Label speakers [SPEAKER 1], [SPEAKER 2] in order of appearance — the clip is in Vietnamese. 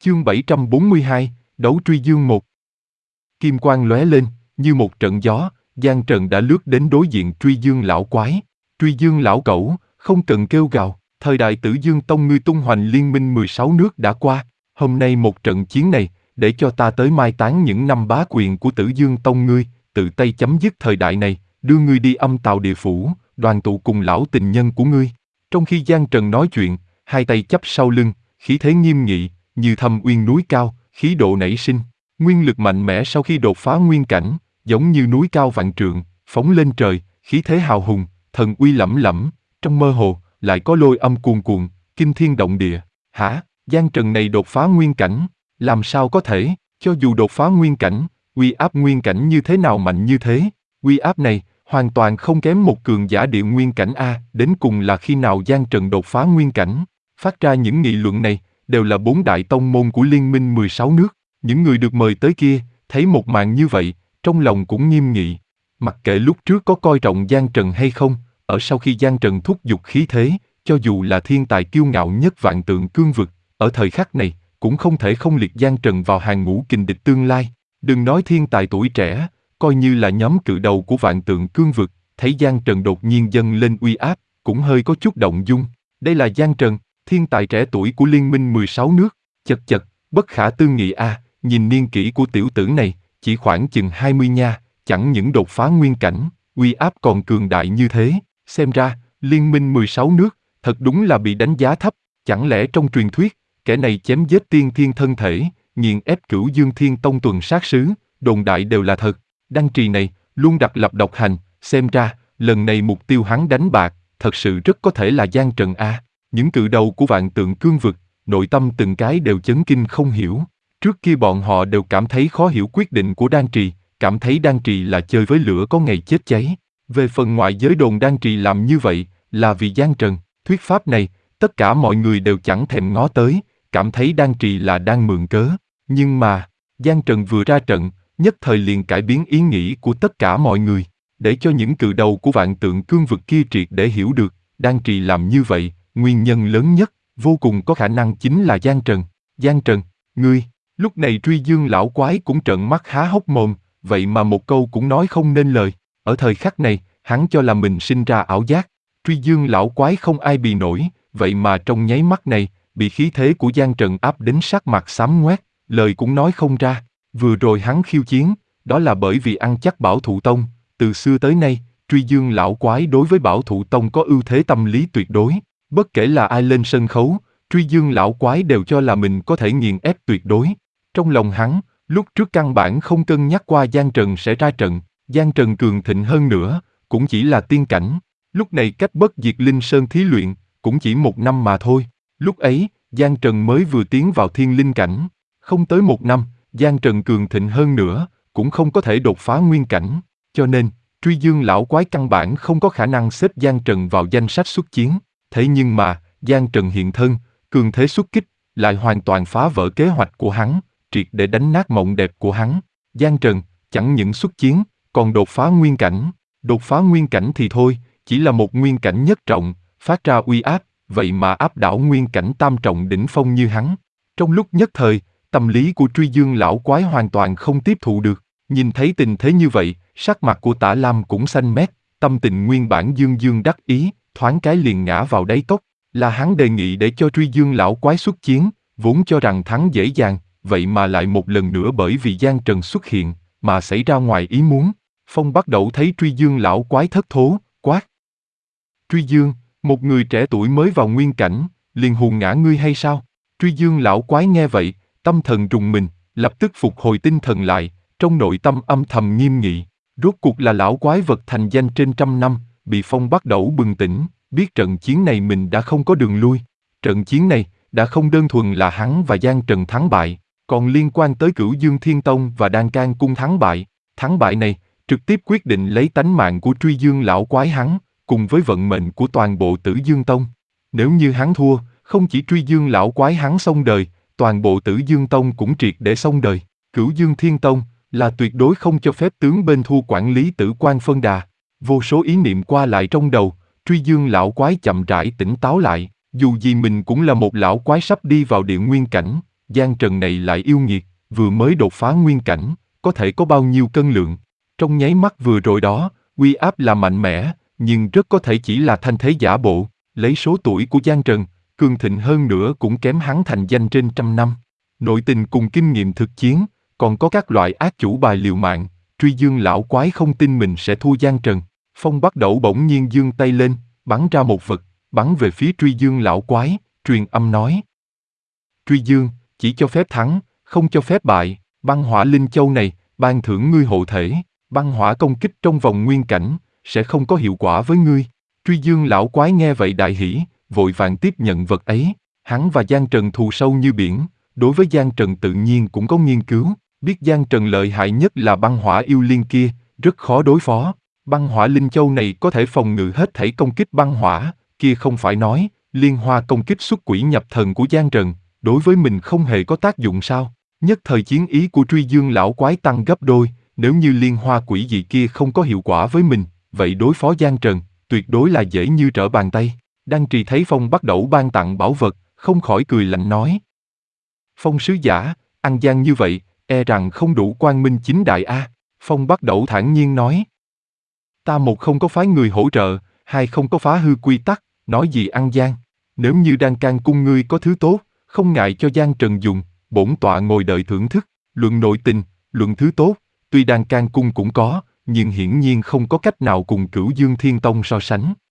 [SPEAKER 1] Chương 742, Đấu Truy Dương 1. Kim quang lóe lên, như một trận gió, Giang Trần đã lướt đến đối diện Truy Dương lão quái. Truy Dương lão cẩu, không cần kêu gào, thời đại Tử Dương Tông ngươi tung hoành liên minh 16 nước đã qua, hôm nay một trận chiến này, để cho ta tới mai táng những năm bá quyền của Tử Dương Tông ngươi, tự tay chấm dứt thời đại này, đưa ngươi đi âm tào địa phủ, đoàn tụ cùng lão tình nhân của ngươi. Trong khi Giang Trần nói chuyện, hai tay chắp sau lưng, khí thế nghiêm nghị, như thâm uyên núi cao, khí độ nảy sinh, nguyên lực mạnh mẽ sau khi đột phá nguyên cảnh, giống như núi cao vạn trượng, phóng lên trời, khí thế hào hùng, thần uy lẫm lẫm, trong mơ hồ lại có lôi âm cuồn cuộn, kinh thiên động địa. Hả? Giang Trần này đột phá nguyên cảnh, làm sao có thể? Cho dù đột phá nguyên cảnh, uy áp nguyên cảnh như thế nào mạnh như thế? Uy áp này hoàn toàn không kém một cường giả địa nguyên cảnh a. Đến cùng là khi nào Giang Trần đột phá nguyên cảnh? Phát ra những nghị luận này đều là 4 đại tông môn của liên minh 16 nước. Những người được mời tới kia thấy một màn như vậy, trong lòng cũng nghiêm nghị. Mặc kệ lúc trước có coi trọng Giang Trần hay không, ở sau khi Giang Trần thúc giục khí thế, cho dù là thiên tài kiêu ngạo nhất vạn tượng cương vực, ở thời khắc này cũng không thể không liệt Giang Trần vào hàng ngũ kình địch tương lai. Đừng nói thiên tài tuổi trẻ, coi như là nhóm cự đầu của vạn tượng cương vực, thấy Giang Trần đột nhiên dâng lên uy áp, cũng hơi có chút động dung. Đây là Giang Trần, thiên tài trẻ tuổi của liên minh 16 nước, chật chật, bất khả tư nghị a. Nhìn niên kỷ của tiểu tử này, chỉ khoảng chừng 20 nha, chẳng những đột phá nguyên cảnh, uy áp còn cường đại như thế. Xem ra, liên minh 16 nước, thật đúng là bị đánh giá thấp. Chẳng lẽ trong truyền thuyết, kẻ này chém giết tiên thiên thân thể, nghiền ép Cửu Dương Thiên Tông tuần sát sứ, đồn đại đều là thật. Đăng trì này, luôn đặt lập độc hành, xem ra, lần này mục tiêu hắn đánh bạc, thật sự rất có thể là Giang Trần a. Những cự đầu của vạn tượng cương vực, nội tâm từng cái đều chấn kinh không hiểu. Trước kia bọn họ đều cảm thấy khó hiểu quyết định của Đan Trì, cảm thấy Đan Trì là chơi với lửa có ngày chết cháy. Về phần ngoại giới đồn Đan Trì làm như vậy, là vì Giang Trần. Thuyết pháp này, tất cả mọi người đều chẳng thèm ngó tới, cảm thấy Đan Trì là đang mượn cớ. Nhưng mà, Giang Trần vừa ra trận, nhất thời liền cải biến ý nghĩ của tất cả mọi người, để cho những cự đầu của vạn tượng cương vực kia triệt để hiểu được, Đan Trì làm như vậy, nguyên nhân lớn nhất, vô cùng có khả năng chính là Giang Trần. Giang Trần, ngươi, lúc này Truy Dương lão quái cũng trợn mắt há hốc mồm, vậy mà một câu cũng nói không nên lời. Ở thời khắc này, hắn cho là mình sinh ra ảo giác. Truy Dương lão quái không ai bì nổi, vậy mà trong nháy mắt này, bị khí thế của Giang Trần áp đến sắc mặt xám ngoét, lời cũng nói không ra. Vừa rồi hắn khiêu chiến, đó là bởi vì ăn chắc Bảo Thụ Tông. Từ xưa tới nay, Truy Dương lão quái đối với Bảo Thụ Tông có ưu thế tâm lý tuyệt đối. Bất kể là ai lên sân khấu, Truy Dương lão quái đều cho là mình có thể nghiền ép tuyệt đối. Trong lòng hắn, lúc trước căn bản không cân nhắc qua Giang Trần sẽ ra trận. Giang Trần cường thịnh hơn nữa, cũng chỉ là tiên cảnh. Lúc này cách Bất Diệt Linh Sơn thí luyện, cũng chỉ 1 năm mà thôi. Lúc ấy, Giang Trần mới vừa tiến vào thiên linh cảnh. Không tới 1 năm, Giang Trần cường thịnh hơn nữa, cũng không có thể đột phá nguyên cảnh. Cho nên, Truy Dương lão quái căn bản không có khả năng xếp Giang Trần vào danh sách xuất chiến. Thế nhưng mà, Giang Trần hiện thân, cường thế xuất kích, lại hoàn toàn phá vỡ kế hoạch của hắn, triệt để đánh nát mộng đẹp của hắn. Giang Trần, chẳng những xuất chiến, còn đột phá nguyên cảnh. Đột phá nguyên cảnh thì thôi, chỉ là một nguyên cảnh nhất trọng, phát ra uy áp, vậy mà áp đảo nguyên cảnh tam trọng đỉnh phong như hắn. Trong lúc nhất thời, tâm lý của Truy Dương lão quái hoàn toàn không tiếp thụ được. Nhìn thấy tình thế như vậy, sắc mặt của Tả Lam cũng xanh mét, tâm tình nguyên bản dương dương đắc ý, thoáng cái liền ngã vào đáy cốc. Là hắn đề nghị để cho Truy Dương lão quái xuất chiến, vốn cho rằng thắng dễ dàng, vậy mà lại một lần nữa bởi vì Giang Trần xuất hiện, mà xảy ra ngoài ý muốn. Phong Bắt Đẩu thấy Truy Dương lão quái thất thố, quát: Truy Dương, một người trẻ tuổi mới vào nguyên cảnh, liền hù ngã ngươi hay sao? Truy Dương lão quái nghe vậy, tâm thần rùng mình, lập tức phục hồi tinh thần lại, trong nội tâm âm thầm nghiêm nghị. Rốt cuộc là lão quái vật thành danh trên 100 năm, bị Phong Bắt Đẩu bừng tỉnh, biết trận chiến này mình đã không có đường lui. Trận chiến này đã không đơn thuần là hắn và Giang Trần thắng bại, còn liên quan tới Cửu Dương Thiên Tông và Đan Can Cung thắng bại. Thắng bại này trực tiếp quyết định lấy tánh mạng của Truy Dương lão quái hắn, cùng với vận mệnh của toàn bộ Tử Dương Tông. Nếu như hắn thua, không chỉ Truy Dương lão quái hắn xong đời, toàn bộ Tử Dương Tông cũng triệt để xong đời. Cửu Dương Thiên Tông là tuyệt đối không cho phép tướng bên thua quản lý Tử Quan phân đà. Vô số ý niệm qua lại trong đầu, Truy Dương lão quái chậm rãi tỉnh táo lại. Dù gì mình cũng là một lão quái sắp đi vào địa nguyên cảnh, Giang Trần này lại yêu nghiệt, vừa mới đột phá nguyên cảnh, có thể có bao nhiêu cân lượng. Trong nháy mắt vừa rồi đó, uy áp là mạnh mẽ, nhưng rất có thể chỉ là thanh thế giả bộ. Lấy số tuổi của Giang Trần, cường thịnh hơn nữa cũng kém hắn thành danh trên 100 năm. Nội tình cùng kinh nghiệm thực chiến, còn có các loại ác chủ bài liều mạng, Truy Dương lão quái không tin mình sẽ thua Giang Trần. Phong Bắt Đẩu bỗng nhiên giương tay lên, bắn ra một vật, bắn về phía Truy Dương lão quái, truyền âm nói. Truy Dương, chỉ cho phép thắng, không cho phép bại, băng hỏa linh châu này, ban thưởng ngươi hộ thể, băng hỏa công kích trong vòng nguyên cảnh, sẽ không có hiệu quả với ngươi. Truy Dương lão quái nghe vậy đại hỉ, vội vàng tiếp nhận vật ấy. Hắn và Giang Trần thù sâu như biển, đối với Giang Trần tự nhiên cũng có nghiên cứu, biết Giang Trần lợi hại nhất là băng hỏa yêu liên kia, rất khó đối phó. Băng hỏa linh châu này có thể phòng ngự hết thảy công kích băng hỏa, kia không phải nói, liên hoa công kích xuất quỷ nhập thần của Giang Trần, đối với mình không hề có tác dụng sao? Nhất thời chiến ý của Truy Dương lão quái tăng gấp đôi, nếu như liên hoa quỷ dị kia không có hiệu quả với mình, vậy đối phó Giang Trần, tuyệt đối là dễ như trở bàn tay. Đan Trì thấy Phong Bắt Đẩu ban tặng bảo vật, không khỏi cười lạnh nói. Phong sứ giả, ăn gian như vậy, e rằng không đủ quang minh chính đại a. Phong Bắt Đẩu thản nhiên nói. Ta một không có phái người hỗ trợ, hai không có phá hư quy tắc, nói gì ăn gian. Nếu như Đan Can cung ngươi có thứ tốt, không ngại cho Giang Trần dùng, bổn tọa ngồi đợi thưởng thức. Luận nội tình, luận thứ tốt, tuy Đan Can cung cũng có, nhưng hiển nhiên không có cách nào cùng Cửu Dương Thiên Tông so sánh.